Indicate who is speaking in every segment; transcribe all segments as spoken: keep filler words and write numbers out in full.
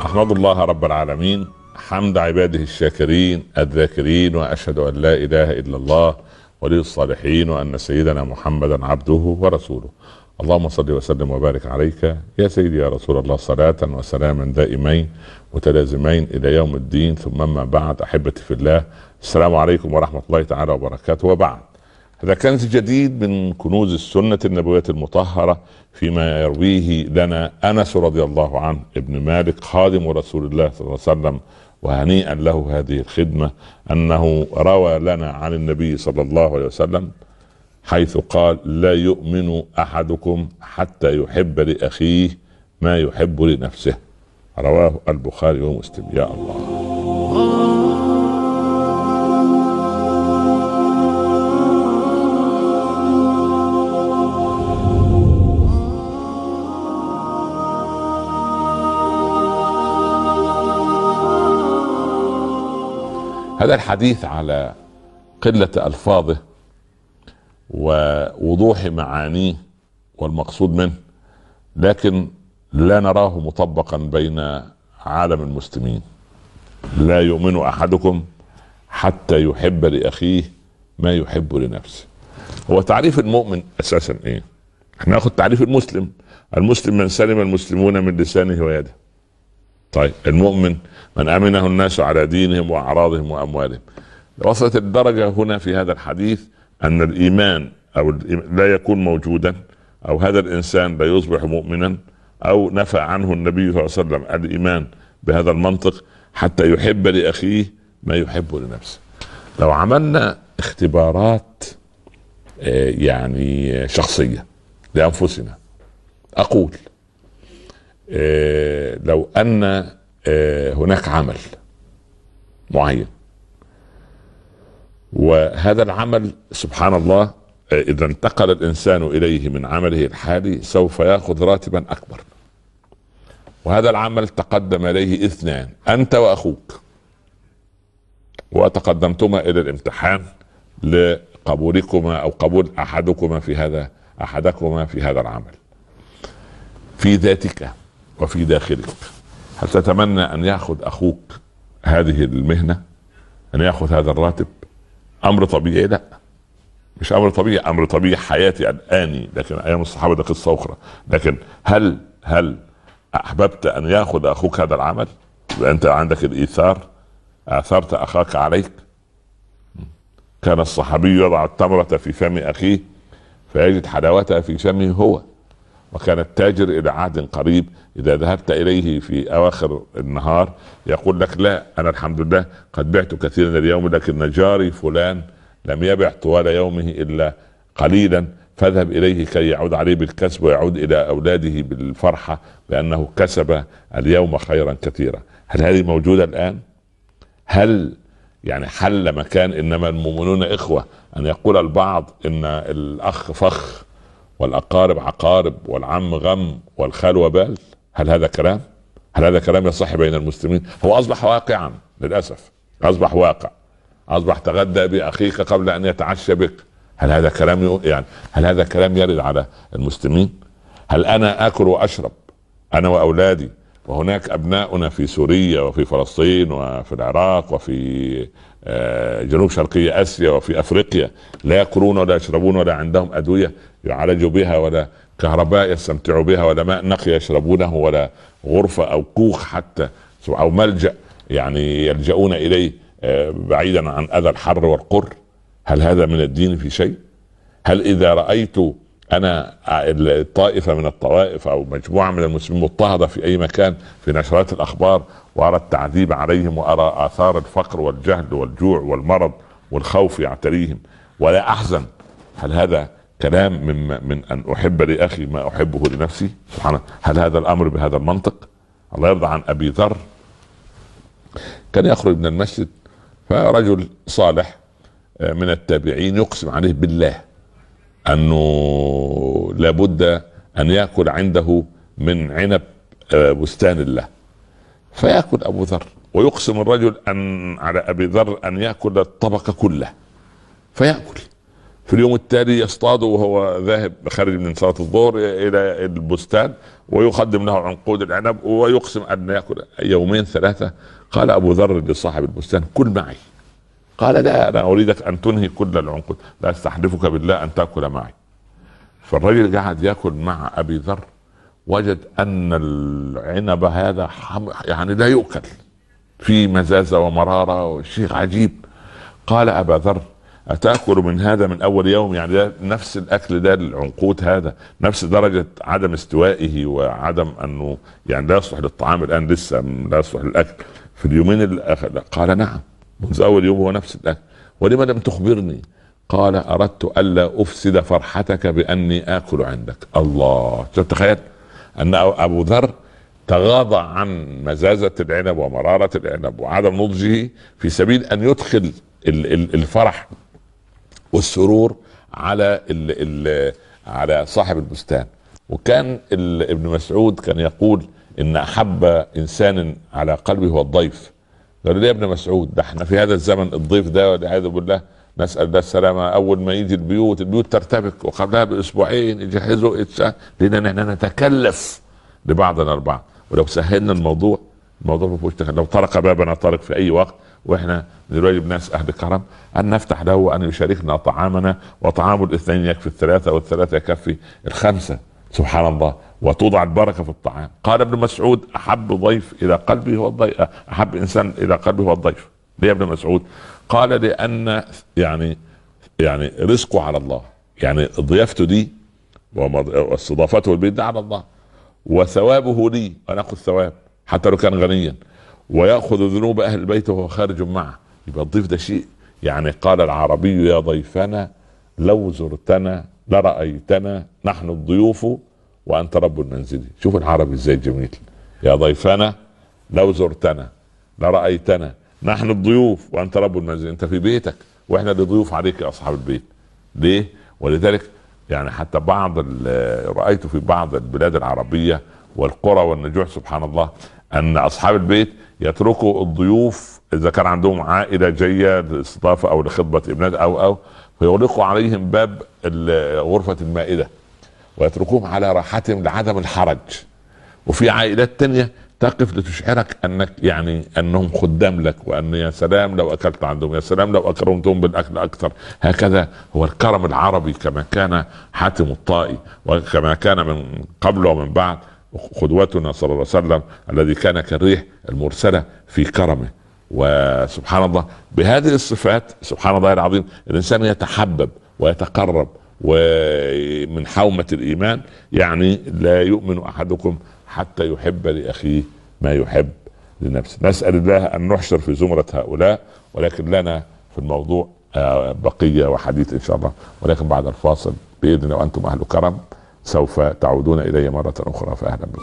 Speaker 1: أحمد الله رب العالمين حمد عباده الشاكرين الذاكرين، وأشهد أن لا إله إلا الله ولي الصالحين، وأن سيدنا محمدا عبده ورسوله. اللهم صل وسلم وبارك عليك يا سيدي يا رسول الله، صلاة وسلاما دائمين متلازمين إلى يوم الدين. ثم ما بعد، أحبتي في الله، السلام عليكم ورحمة الله تعالى وبركاته. وبعد، هذا كنز جديد من كنوز السنة النبوية المطهرة فيما يرويه لنا أنس رضي الله عنه ابن مالك خادم رسول الله صلى الله عليه وسلم، وهنيئا له هذه الخدمة، أنه روى لنا عن النبي صلى الله عليه وسلم حيث قال: لا يؤمن أحدكم حتى يحب لأخيه ما يحب لنفسه. رواه البخاري ومسلم. يا الله. هذا الحديث على قلة ألفاظه ووضوح معانيه والمقصود منه، لكن لا نراه مطبقا بين عالم المسلمين. لا يؤمن أحدكم حتى يحب لأخيه ما يحب لنفسه. هو تعريف المؤمن أساسا إيه؟ احنا ناخد تعريف المسلم. المسلم من سلم المسلمون من لسانه ويده. طيب، المؤمن من أمنه الناس على دينهم وأعراضهم وأموالهم. وصلت الدرجة هنا في هذا الحديث أن الإيمان أو لا يكون موجودا، أو هذا الإنسان لا يصبح مؤمنا، أو نفى عنه النبي صلى الله عليه وسلم الإيمان بهذا المنطق حتى يحب لأخيه ما يحب لنفسه. لو عملنا اختبارات يعني شخصية لأنفسنا، أقول لو أن هناك عمل معين، وهذا العمل سبحان الله إذا انتقل الإنسان إليه من عمله الحالي سوف يأخذ راتبا أكبر، وهذا العمل تقدم إليه اثنان، أنت وأخوك، وتقدمتما إلى الامتحان لقبولكما أو قبول أحدكما في هذا أحدكما في هذا العمل. في ذاتك وفي داخلك، هل تتمنى أن يأخذ أخوك هذه المهنة، أن يأخذ هذا الراتب؟ أمر طبيعي؟ لا، مش أمر طبيعي، أمر طبيعي حياتي الآني، لكن أيام الصحابة ده قصة أخرى. لكن هل هل أحببت أن يأخذ أخوك هذا العمل؟ وأنت عندك الإيثار، آثرت أخاك عليك. كان الصحابي يضع التمرة في فم أخيه فيجد حلاوتها في فمه هو. وكان التاجر إلى عهد قريب إذا ذهبت إليه في أواخر النهار يقول لك: لا، أنا الحمد لله قد بعت كثيرا اليوم، لكن جاري فلان لم يبع طوال يومه إلا قليلا، فاذهب إليه كي يعود عليه بالكسب ويعود إلى أولاده بالفرحة بأنه كسب اليوم خيرا كثيرا. هل هذه موجودة الآن؟ هل يعني حل مكان إنما المؤمنون إخوة أن يقول البعض إن الأخ فخ والأقارب عقارب والعم غم والخال وبال؟ هل هذا كلام؟ هل هذا كلام يصح بين المسلمين؟ هو أصبح واقعا للأسف، أصبح واقع، أصبح تغدى بأخيك قبل أن يتعشى بك. هل هذا كلام يعني هل هذا كلام يرد على المسلمين؟ هل أنا أكل وأشرب أنا وأولادي، وهناك أبناؤنا في سوريا وفي فلسطين وفي العراق وفي جنوب شرقية آسيا وفي أفريقيا لا يأكلون ولا يشربون ولا عندهم أدوية يعالجوا بها ولا كهرباء يستمتعوا بها ولا ماء نقي يشربونه ولا غرفة أو كوخ حتى أو ملجأ يعني يلجؤون إليه بعيدا عن أذى الحر والقر؟ هل هذا من الدين في شيء؟ هل إذا رأيت أنا طائفة من الطوائف أو مجموعة من المسلمين مضطهدة في أي مكان في نشرات الأخبار وأرى التعذيب عليهم وأرى آثار الفقر والجهل والجوع والمرض والخوف يعتريهم ولا أحزن، هل هذا كلام من من أن أحب لأخي ما أحبه لنفسي؟ سبحان الله. هل هذا الأمر بهذا المنطق؟ الله يرضى عن أبي ذر، كان يخرج من المسجد فرجل صالح من التابعين يقسم عليه بالله أنه لابد أن يأكل عنده من عنب بستان الله، فيأكل أبو ذر، ويقسم الرجل أن على أبي ذر أن يأكل الطبق كله، فيأكل في اليوم التالي يصطاد وهو ذاهب خارج من صلاة الظهر الى البستان ويقدم له عنقود العنب ويقسم ان ياكل. يومين ثلاثة قال ابو ذر لصاحب البستان كل معي. قال لا، انا اريدك ان تنهي كل العنقود، لا استحلفك بالله ان تاكل معي. فالرجل قاعد ياكل مع ابي ذر، وجد ان العنب هذا يعني لا يؤكل، في مزازة ومرارة وشيء عجيب. قال ابا ذر أتأكل من هذا من أول يوم؟ يعني ده نفس الأكل ده، العنقود هذا نفس درجة عدم استوائه وعدم أنه يعني لا يصلح للطعام الآن، لسه لا يصلح للأكل في اليومين الأخر. قال نعم، منذ أول يوم هو نفس الأكل. ولما لم تخبرني؟ قال أردت ألا أفسد فرحتك بأني آكل عندك. الله، تتخيل أن أبو ذر تغاضى عن مزازة العنب ومرارة العنب وعدم نضجه في سبيل أن يدخل الفرح والسرور على ال ال على صاحب البستان. وكان ابن مسعود كان يقول ان احب انسان على قلبه هو الضيف. قال لي يا ابن مسعود، ده احنا في هذا الزمن الضيف ده والعياذ بالله نسال الله السلامه، اول ما يجي البيوت البيوت ترتبك، وقبلها باسبوعين يجهزوا لان احنا نتكلف لبعضنا البعض. ولو سهلنا الموضوع الموضوع ما فيهوش تكلف. لو طرق بابنا طارق في اي وقت واحنا نراجب ناس اهل كرم ان نفتح له ان يشاركنا طعامنا، وطعام الاثنين يكفي الثلاثه والثلاثه يكفي الخمسه. سبحان الله، وتوضع البركه في الطعام. قال ابن مسعود احب ضيف الى قلبي هو الضيف، احب انسان الى قلبي هو الضيف. ليه يا ابن مسعود؟ قال لان يعني يعني رزقه على الله، يعني ضيافته دي واستضافته البيت ده على الله، وثوابه لي انا اخذ ثواب حتى لو كان غنيا، ويأخذ ذنوب أهل البيت وهو خارج معه. يبقى الضيف ده شيء يعني. قال العربي يا ضيفنا لو زرتنا لرأيتنا نحن الضيوف وأنت رب المنزل. شوف العربي ازاي جميل. يا ضيفنا لو زرتنا لرأيتنا نحن الضيوف وأنت رب المنزل. انت في بيتك واحنا اللي ضيوف عليك يا أصحاب البيت. ليه؟ ولذلك يعني حتى بعض رأيت في بعض البلاد العربية والقرى والنجوح سبحان الله ان اصحاب البيت يتركوا الضيوف اذا كان عندهم عائله جايه للاستضافه او لخطبه ابنات او او فيغلقوا عليهم باب غرفه المائده ويتركوهم على راحتهم لعدم الحرج. وفي عائلات تانية تقف لتشعرك انك يعني انهم خدام لك، وان يا سلام لو اكلت عندهم، يا سلام لو اكرمتهم بالاكل اكثر. هكذا هو الكرم العربي كما كان حاتم الطائي وكما كان من قبل ومن بعد قدوتنا صلى الله عليه وسلم الذي كان كالريح المرسلة في كرمه. وسبحان الله بهذه الصفات سبحان الله العظيم الإنسان يتحبب ويتقرب ومن حومة الإيمان. يعني لا يؤمن أحدكم حتى يحب لأخيه ما يحب لنفسه. نسأل الله أن نحشر في زمرة هؤلاء، ولكن لنا في الموضوع بقية وحديث إن شاء الله، ولكن بعد الفاصل بإذن الله. وأنتم أهل كرم سوف تعودون إلي مرة أخرى، فأهلا بكم.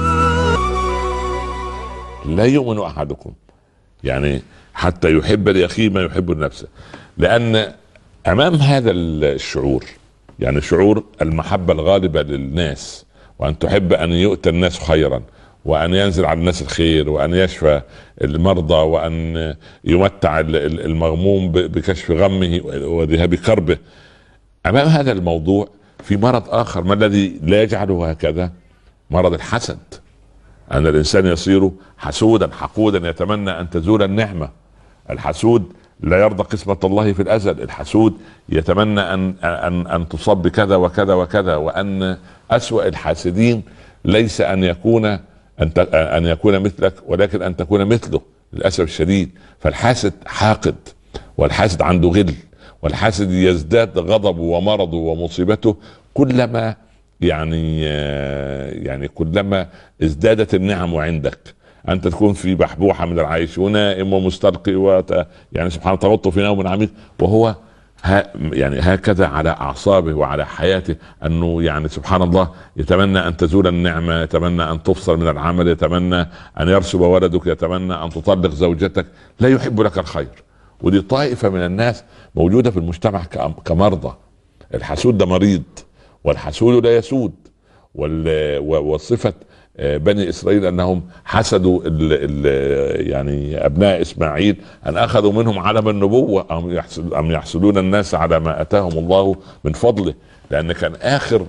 Speaker 1: لا يؤمن أحدكم يعني حتى يحب لأخيه ما يحب لنفسه، لأن أمام هذا الشعور يعني شعور المحبة الغالبة للناس، وأن تحب أن يؤتى الناس خيرا، وأن ينزل على الناس الخير، وأن يشفى المرضى، وأن يمتع المغموم بكشف غمه وذهاب كربه. أمام هذا الموضوع في مرض آخر، ما الذي لا يجعله هكذا؟ مرض الحسد، أن الإنسان يصير حسودا حقودا يتمنى أن تزول النعمة. الحسود لا يرضى قسمة الله في الأزل. الحسود يتمنى أن أن أن تصب بكذا وكذا وكذا، وأن أسوأ الحاسدين ليس أن يكون أن أن يكون مثلك، ولكن أن تكون مثله للأسف الشديد. فالحاسد حاقد، والحاسد عنده غل، والحاسد يزداد غضبه ومرضه ومصيبته كلما يعني يعني كلما ازدادت النعم عندك. انت تكون في بحبوحه من العيش ونائم ومستلقي وت... يعني سبحان الله تغط في نوم عميق، وهو ها يعني هكذا على اعصابه وعلى حياته، انه يعني سبحان الله يتمنى ان تزول النعمه، يتمنى ان تفصل من العمل، يتمنى ان يرسب ولدك، يتمنى ان تطلق زوجتك، لا يحب لك الخير. ودي طائفه من الناس موجوده في المجتمع كمرضى. الحسود ده مريض، والحسود لا يسود، وصفة بني اسرائيل انهم حسدوا ال ال يعني ابناء اسماعيل ان اخذوا منهم علم النبوة، ام يحسد ام يحسدون الناس على ما اتاهم الله من فضله. لان كان اخر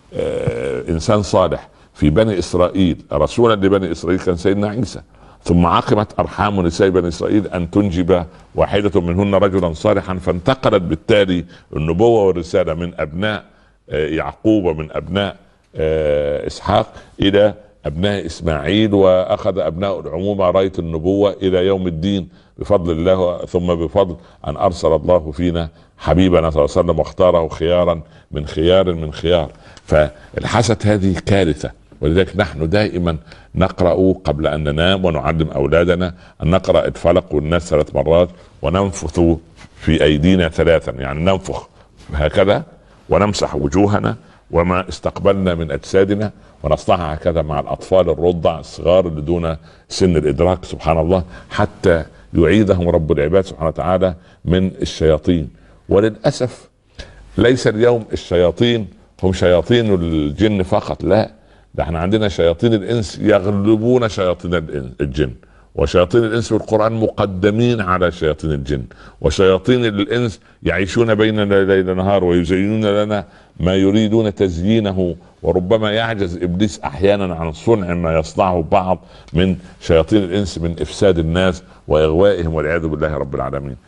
Speaker 1: انسان صالح في بني اسرائيل رسولا لبني اسرائيل كان سيدنا عيسى، ثم عقمت ارحام نساء بني اسرائيل ان تنجب واحدة منهن رجلا صالحا، فانتقلت بالتالي النبوة والرسالة من ابناء يعقوب ومن ابناء اسحاق الى ابناء اسماعيل، واخذ ابناء العمومة راية النبوة الى يوم الدين بفضل الله، ثم بفضل ان ارسل الله فينا حبيبنا صلى الله عليه وسلم واختاره خيارا من خيار من خيار. فالحسد هذه كارثة، ولذلك نحن دائما نقرأ قبل ان ننام ونعلم اولادنا ان نقرأ الفلق والناس ثلاث مرات وننفث في ايدينا ثلاثا، يعني ننفخ هكذا ونمسح وجوهنا وما استقبلنا من اجسادنا، ونصنعها هكذا مع الاطفال الرضع الصغار اللي دون سن الادراك سبحان الله، حتى يعيدهم رب العباد سبحانه وتعالى من الشياطين. وللاسف ليس اليوم الشياطين هم شياطين الجن فقط، لا، ده احنا عندنا شياطين الانس يغلبون شياطين الجن، وشياطين الانس في القرآن مقدمين على شياطين الجن، وشياطين الانس يعيشون بيننا ليل نهار ويزينون لنا ما يريدون تزيينه، وربما يعجز ابليس احيانا عن صنع ما يصنعه بعض من شياطين الانس من افساد الناس واغوائهم والعياذ بالله رب العالمين.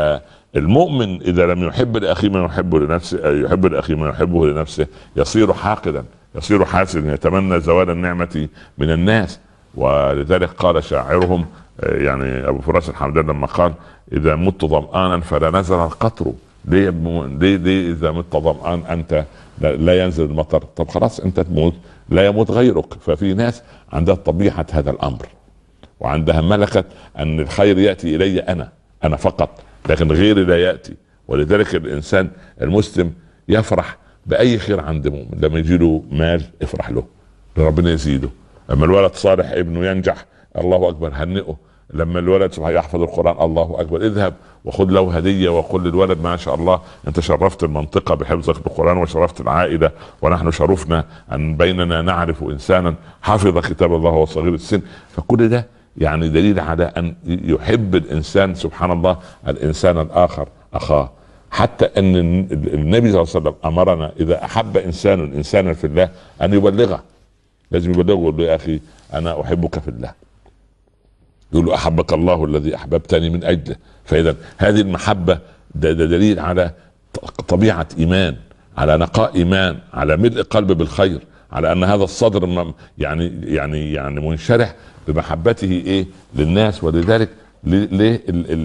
Speaker 1: فالمؤمن اذا لم يحب لاخيه ما يحبه لنفسه، يحب لاخيه ما يحبه لنفسه، يصير حاقدا، يصير حاسدا، يتمنى زوال النعمة من الناس. ولذلك قال شاعرهم يعني ابو فراس الحمدان لما قال اذا مت ظمآنا فلا نزل القطر، ليه ليه ليه اذا مت ظمآن انت لا ينزل المطر؟ طب خلاص انت تموت لا يموت غيرك. ففي ناس عندها طبيعة هذا الامر، وعندها ملكة ان الخير يأتي الي انا انا فقط، لكن غيري لا يأتي. ولذلك الانسان المسلم يفرح باي خير عند مؤمن، لما يجي له مال افرح له، ربنا يزيده. لما الولد صالح ابنه ينجح الله اكبر هنئه، لما الولد يحفظ القرآن الله اكبر اذهب وخذ له هدية وقل للولد ما شاء الله انت شرفت المنطقة بحفظك للقرآن وشرفت العائلة، ونحن شرفنا ان بيننا نعرف انسانا حفظ كتاب الله وصغير السن. فكل ده يعني دليل على ان يحب الانسان سبحان الله الانسان الاخر اخاه، حتى ان النبي صلى الله عليه وسلم امرنا اذا احب انسان انسانا في الله ان يبلغه، لازم يبلغه يقول له يا اخي انا احبك في الله، يقول له احبك الله الذي احببتني من اجله. فاذا هذه المحبة ده, ده دليل على طبيعة ايمان، على نقاء ايمان، على ملء قلب بالخير، على ان هذا الصدر يعني يعني يعني منشرح بمحبته ايه للناس. ولذلك ليه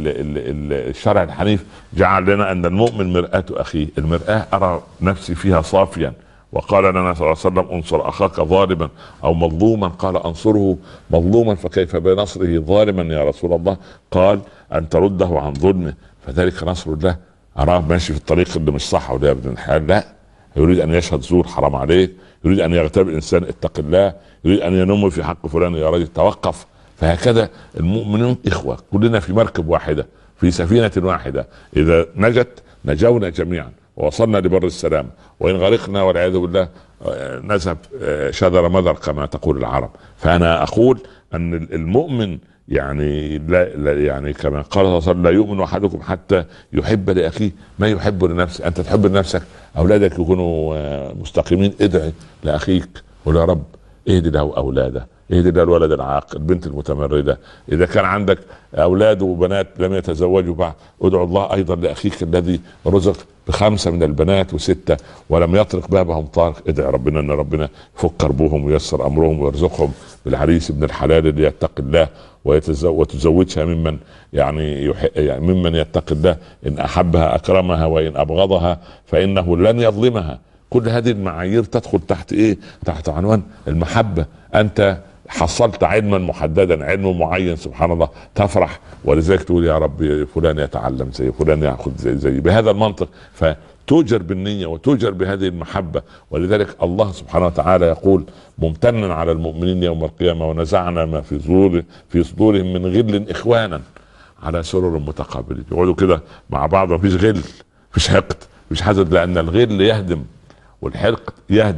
Speaker 1: الشرع الحنيف جعل لنا ان المؤمن مرآة اخيه، المرآة ارى نفسي فيها صافيا. وقال لنا صلى الله عليه وسلم انصر اخاك ظالما او مظلوما، قال انصره مظلوما فكيف بنصره ظالما يا رسول الله؟ قال ان ترده عن ظلمه، فذلك نصر الله. اراه ماشي في الطريق اللي مش صح وده ابن الحلال، لا، يريد ان يشهد زور حرام عليك، يريد ان يغتاب الانسان اتق الله، يريد ان ينم في حق فلان يا رجل توقف. فهكذا المؤمنون اخوة، كلنا في مركب واحدة في سفينة واحدة، اذا نجت نجونا جميعا ووصلنا لبر السلام، وان غرقنا والعياذ بالله نذهب شذر مذر كما تقول العرب. فانا اقول ان المؤمن يعني لا, لا يعني كما قال صلى الله عليه وسلم لا يؤمن احدكم حتى يحب لاخيه ما يحب لنفسه. انت تحب لنفسك اولادك يكونوا مستقيمين، ادعي لاخيك وقول يا رب اهدي له اولاده، اهدي له الولد العاق، البنت المتمردة. اذا كان عندك اولاد وبنات لم يتزوجوا بعد ادعو الله ايضا لاخيك الذي رزق بخمسة من البنات وستة ولم يطرق بابهم طارق، ادعي ربنا ان ربنا يفك كربهم وييسر امرهم ويرزقهم بالعريس ابن الحلال اللي يتقي الله ويتزوج، وتزوجها ممن يعني, يح... يعني ممن يتقي الله، ان احبها اكرمها وان ابغضها فانه لن يظلمها. كل هذه المعايير تدخل تحت ايه؟ تحت عنوان المحبة. انت حصلت علما محددا، علم معين سبحان الله تفرح، ولذلك تقول يا رب فلان يتعلم زي فلان ياخذ زي زي بهذا المنطق، فتوجر بالنية وتوجر بهذه المحبة. ولذلك الله سبحانه وتعالى يقول ممتنا على المؤمنين يوم القيامة ونزعنا ما في صدور في صدورهم من غل اخوانا على سرر متقابلين. يقعدوا كده مع بعض، مفيش غل، مفيش حقد، مفيش حسد، لان الغل يهدم والحقد يهدم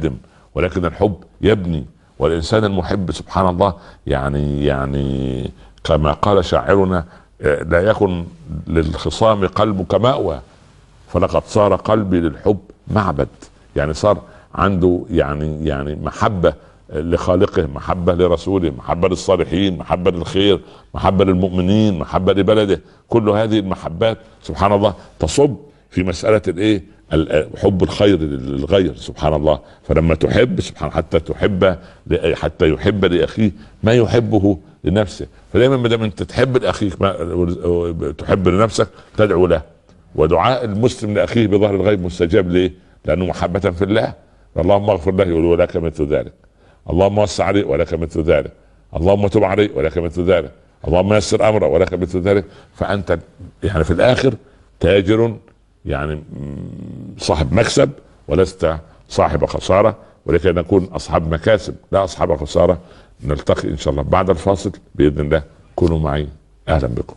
Speaker 1: ولكن الحب يبني. والإنسان المحب سبحان الله يعني يعني كما قال شاعرنا: لا يكن للخصام قلبك مأوى فلقد صار قلبي للحب معبد. يعني صار عنده يعني يعني محبة لخالقه، محبة لرسوله، محبة للصالحين، محبة للخير، محبة للمؤمنين، محبة لبلده. كل هذه المحبات سبحان الله تصب في مسألة الايه؟ حب الخير للغير سبحان الله. فلما تحب سبحان حتى تحب حتى يحب لأخيه ما يحبه لنفسه. فدايما ما دام انت تحب لاخيك ما تحب لنفسك تدعو له. ودعاء المسلم لاخيه بظهر الغيب مستجاب ليه؟ لانه محبة في الله. اللهم اغفر له يقول ولك مثل ذلك، اللهم وسع عليه ولك مثل ذلك، اللهم تب عليه ولك مثل ذلك، اللهم يسر امره ولك مثل ذلك. فانت يعني في الاخر تاجر يعني صاحب مكسب ولست صاحب خسارة. ولكي نكون اصحاب مكاسب لا اصحاب خسارة. نلتقي ان شاء الله بعد الفاصل باذن الله. كونوا معي. اهلا بكم.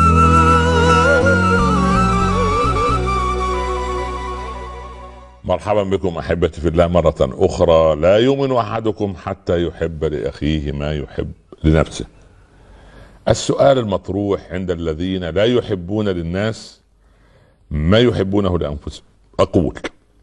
Speaker 1: مرحبا بكم احبتي في الله مرة اخرى. لا يؤمن احدكم حتى يحب لاخيه ما يحب لنفسه. السؤال المطروح عند الذين لا يحبون للناس ما يحبونه لانفسهم، اقول: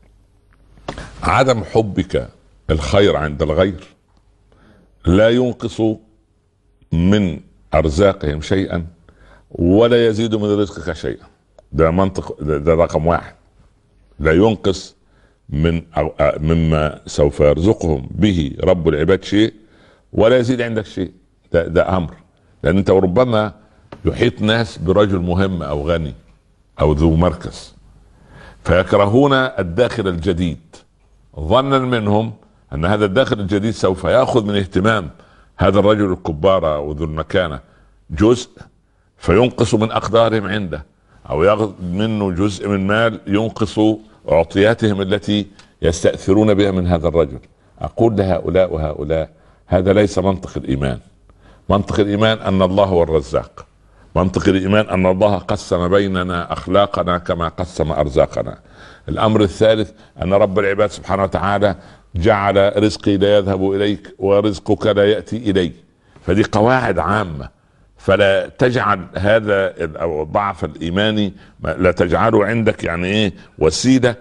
Speaker 1: عدم حبك الخير عند الغير لا ينقص من ارزاقهم شيئا ولا يزيد من رزقك شيئا. ده منطق، ده, ده رقم واحد. لا ينقص من مما سوف يرزقهم به رب العباد شيء ولا يزيد عندك شيء. ده, ده امر. لان انت ربما يحيط ناس برجل مهم او غني او ذو مركز فيكرهون الداخل الجديد ظنا منهم ان هذا الداخل الجديد سوف ياخذ من اهتمام هذا الرجل الكبار وذو المكانة جزء فينقص من اقدارهم عنده، او ياخذ منه جزء من مال ينقص اعطياتهم التي يستأثرون بها من هذا الرجل. اقول لهؤلاء وهؤلاء: هذا ليس منطق الايمان. منطق الايمان ان الله هو الرزاق. منطق الايمان ان الله قسم بيننا اخلاقنا كما قسم ارزاقنا. الامر الثالث ان رب العباد سبحانه وتعالى جعل رزقي لا يذهب اليك ورزقك لا ياتي الي. فدي قواعد عامه. فلا تجعل هذا او الضعف الايماني لا تجعله عندك يعني ايه وسيله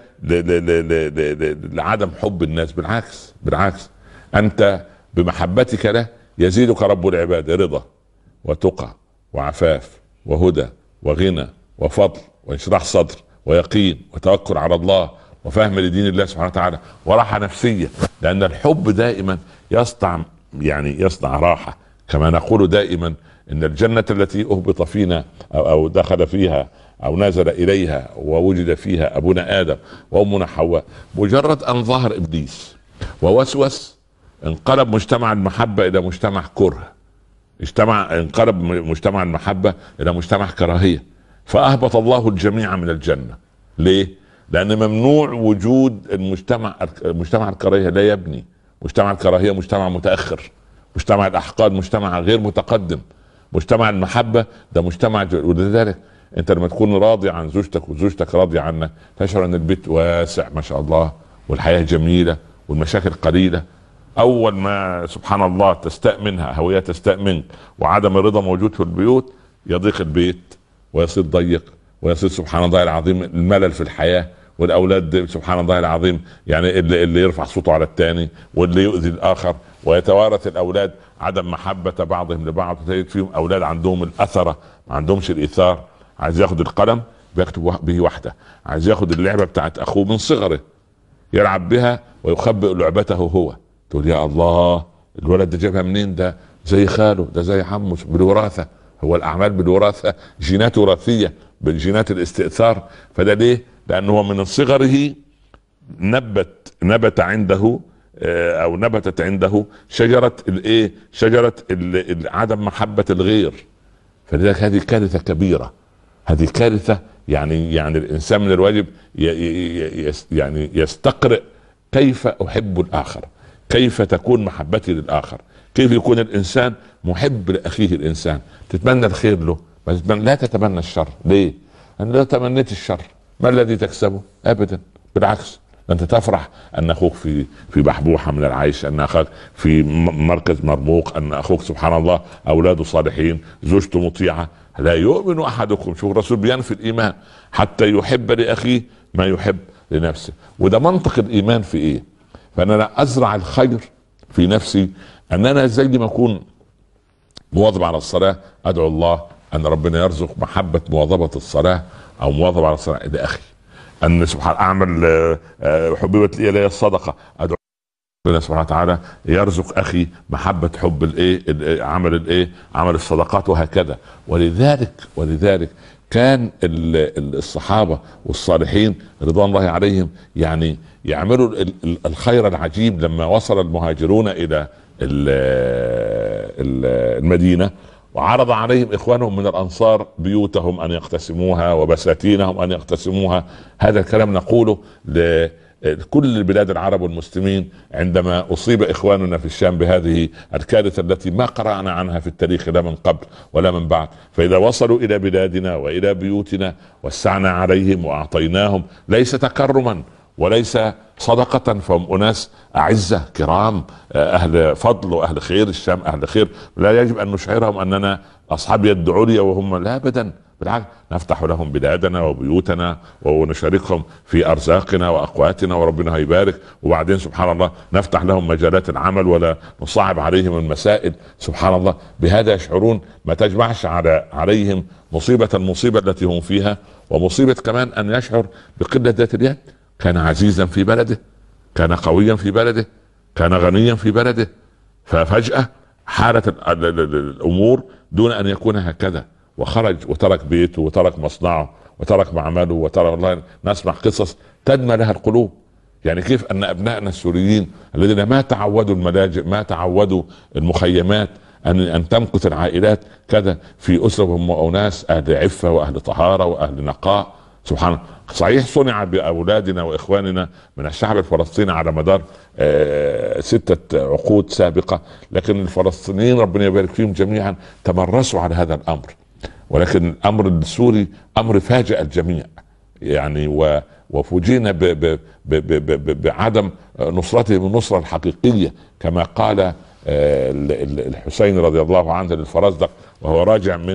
Speaker 1: لعدم حب الناس. بالعكس بالعكس انت بمحبتك له يزيدك رب العباد رضا وتقى وعفاف وهدى وغنى وفضل وانشراح صدر ويقين وتوكل على الله وفهم لدين الله سبحانه وتعالى وراحة نفسية. لأن الحب دائما يصنع يعني يصنع راحة. كما نقول دائما إن الجنة التي أهبط فينا أو, أو دخل فيها أو نزل إليها ووجد فيها أبونا آدم وأمنا حواء مجرد أن ظهر إبليس ووسوس انقلب مجتمع المحبة إلى مجتمع كره. اجتمع انقلب مجتمع المحبة إلى مجتمع كراهية. فأهبط الله الجميع من الجنة. ليه؟ لأن ممنوع وجود المجتمع. مجتمع الكراهية لا يبني. مجتمع الكراهية مجتمع متأخر. مجتمع الأحقاد مجتمع غير متقدم. مجتمع المحبة ده مجتمع ج... ولذلك انت لما تكون راضي عن زوجتك وزوجتك راضية عنك تشعر ان البيت واسع ما شاء الله والحياة جميلة والمشاكل قليلة. اول ما سبحان الله تستاء منها هوية تستاء منك وعدم الرضا موجود في البيوت يضيق البيت ويصير ضيق ويصير سبحان الله العظيم الملل في الحياة. والاولاد سبحان الله العظيم يعني اللي, اللي يرفع صوته على الثاني واللي يؤذي الاخر ويتوارث الاولاد عدم محبة بعضهم لبعض. تجد فيهم اولاد عندهم الاثرة ما عندهمش الايثار. عايز ياخد القلم بيكتب به وحده. عايز ياخد اللعبة بتاعت اخوه من صغره يلعب بها ويخبئ لعبته هو. تقول يا الله الولد ده جابها منين؟ ده زي خاله ده زي عمه بالوراثة. هو الاعمال بالوراثة جينات وراثية بالجينات الاستئثار. فده ليه؟ لانه هو من صغره نبت نبت عنده او نبتت عنده شجرة الايه شجرة عدم محبة الغير. فلذلك هذه كارثة كبيرة. هذه كارثة يعني يعني الانسان من الواجب يعني يستقرئ كيف احب الاخر، كيف تكون محبتي للاخر، كيف يكون الانسان محب لاخيه الانسان. تتمنى الخير له لا تتمنى الشر. ليه؟ أن لو تمنيت الشر ما الذي تكسبه؟ ابدا بالعكس انت تفرح ان اخوك في في بحبوحه من العيش، ان اخاك في مركز مرموق، ان اخوك سبحان الله اولاده صالحين، زوجته مطيعه. لا يؤمن احدكم، شوف الرسول بينفي الايمان، حتى يحب لاخيه ما يحب لنفسه. وده منطق الايمان في ايه؟ فانا لا ازرع الخير في نفسي، ان انا زي ما اكون مواظب على الصلاه ادعو الله ان ربنا يرزق محبه مواظبه الصلاه او مواظبه على الصلاه لاخي. ان سبحان اعمل حببت لي الي الصدقه، ادعو ربنا سبحانه وتعالى يرزق اخي محبه حب الايه عمل الايه عمل الصدقات، وهكذا. ولذلك ولذلك كان الصحابه والصالحين رضوان الله عليهم يعني يعملوا الخير العجيب. لما وصل المهاجرون الى المدينه وعرض عليهم اخوانهم من الانصار بيوتهم ان يقتسموها وبساتينهم ان يقتسموها، هذا الكلام نقوله لكل بلاد العرب والمسلمين عندما اصيب اخواننا في الشام بهذه الكارثه التي ما قرانا عنها في التاريخ لا من قبل ولا من بعد. فاذا وصلوا الى بلادنا والى بيوتنا وسعنا عليهم واعطيناهم، ليس تكرما وليس صدقة، فهم أناس أعزة كرام أهل فضل وأهل خير. الشام أهل خير، لا يجب أن نشعرهم أننا أصحاب يد عليا وهم لا أبدا، بالعكس نفتح لهم بلادنا وبيوتنا ونشاركهم في أرزاقنا وأقواتنا وربنا هيبارك. وبعدين سبحان الله نفتح لهم مجالات العمل ولا نصعب عليهم المسائل. سبحان الله بهذا يشعرون، ما تجمعش على عليهم مصيبة المصيبة التي هم فيها، ومصيبة كمان أن يشعر بقلة ذات اليد. كان عزيزا في بلده، كان قويا في بلده، كان غنيا في بلده، ففجأة حالت الأمور دون أن يكون هكذا، وخرج وترك بيته وترك مصنعه وترك معمله وترك. والله نسمع قصص تدمى لها القلوب. يعني كيف أن أبنائنا السوريين الذين ما تعودوا الملاجئ، ما تعودوا المخيمات، أن أن تمكث العائلات كذا في أسرة وهم أناس أهل عفة وأهل طهارة وأهل نقاء. سبحان الله. صحيح صنع بأولادنا وإخواننا من الشعب الفلسطيني على مدار آه ستة عقود سابقة، لكن الفلسطينيين ربنا يبارك فيهم جميعا تمرسوا على هذا الأمر. ولكن الأمر السوري أمر فاجأ الجميع يعني، وفوجئنا بعدم نصرتهم النصرة الحقيقية، كما قال آه الحسين رضي الله عنه للفرزدق وهو راجع من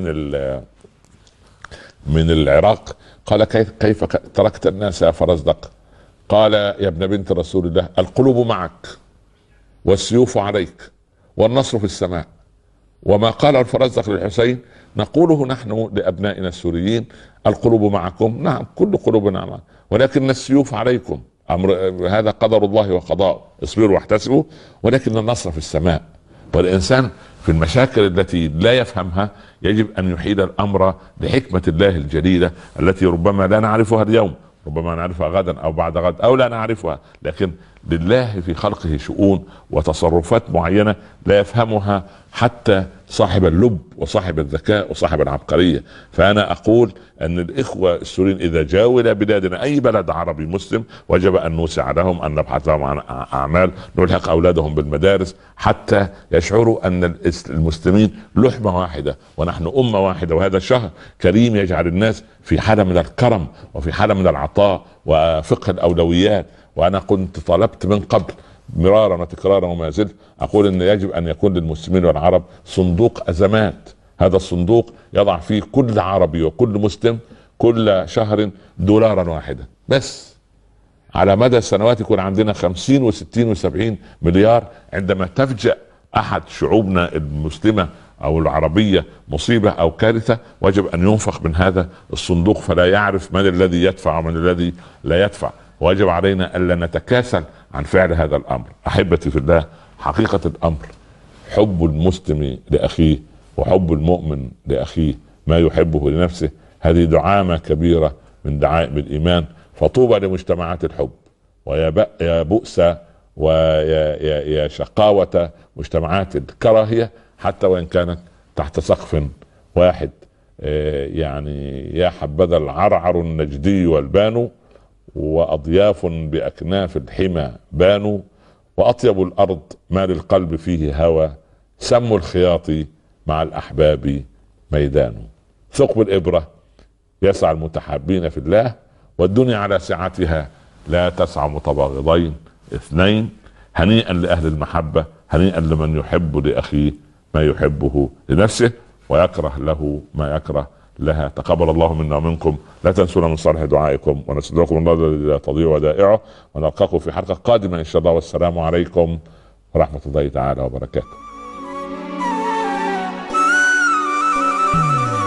Speaker 1: من العراق، قال كيف, كيف تركت الناس يا فرزدق؟ قال يا ابن بنت رسول الله القلوب معك والسيوف عليك والنصر في السماء. وما قال الفرزدق للحسين نقوله نحن لأبنائنا السوريين: القلوب معكم، نعم كل قلوبنا معكم، ولكن السيوف عليكم، أمر هذا قدر الله وقضاء، اصبروا واحتسبوا، ولكن النصر في السماء. والإنسان في المشاكل التي لا يفهمها يجب أن يحيل الأمر لحكمة الله الجليلة التي ربما لا نعرفها اليوم، ربما نعرفها غدا أو بعد غد أو لا نعرفها، لكن لله في خلقه شؤون وتصرفات معينة لا يفهمها حتى صاحب اللب وصاحب الذكاء وصاحب العبقرية. فأنا أقول أن الإخوة السوريين إذا جاءوا إلى بلادنا أي بلد عربي مسلم وجب أن نوسع لهم، أن نبحث لهم عن أعمال، نلحق أولادهم بالمدارس حتى يشعروا أن المسلمين لحمة واحدة ونحن أمة واحدة. وهذا الشهر كريم يجعل الناس في حالة من الكرم وفي حالة من العطاء وفقه الأولويات. وأنا كنت طلبت من قبل مرارا وتكرارا وما زلت أقول أن يجب أن يكون للمسلمين والعرب صندوق أزمات. هذا الصندوق يضع فيه كل عربي وكل مسلم كل شهر دولارا واحدا بس، على مدى السنوات يكون عندنا خمسين وستين وسبعين مليار. عندما تفجأ أحد شعوبنا المسلمة أو العربية مصيبة أو كارثة وجب أن ينفق من هذا الصندوق، فلا يعرف من الذي يدفع ومن الذي لا يدفع. ويجب علينا ألا نتكاسل عن فعل هذا الأمر. أحبتي في الله، حقيقة الأمر حب المسلم لأخيه وحب المؤمن لأخيه ما يحبه لنفسه، هذه دعامة كبيرة من دعائم الإيمان. فطوبى لمجتمعات الحب، ويا يا بؤس ويا يا يا شقاوة مجتمعات الكراهية حتى وإن كانت تحت سقف واحد. يعني يا حبذا العرعر النجدي والبانو، وأضياف بأكناف الحمى بانوا، وأطيب الأرض ما للقلب فيه هوى، سم الخياط مع الأحباب ميدان. ثقب الإبرة يسعى المتحابين في الله، والدنيا على سعتها لا تسعى متباغضين اثنين. هنيئا لأهل المحبة، هنيئا لمن يحب لأخيه ما يحبه لنفسه ويكره له ما يكره لها. تقبل الله منا ومنكم. لا تنسونا من صالح دعائكم، ونستودعكم الله الذي لا تضيع ودائعه، ونلقاكم في حلقة قادمة إن شاء الله. والسلام عليكم ورحمة الله تعالى وبركاته.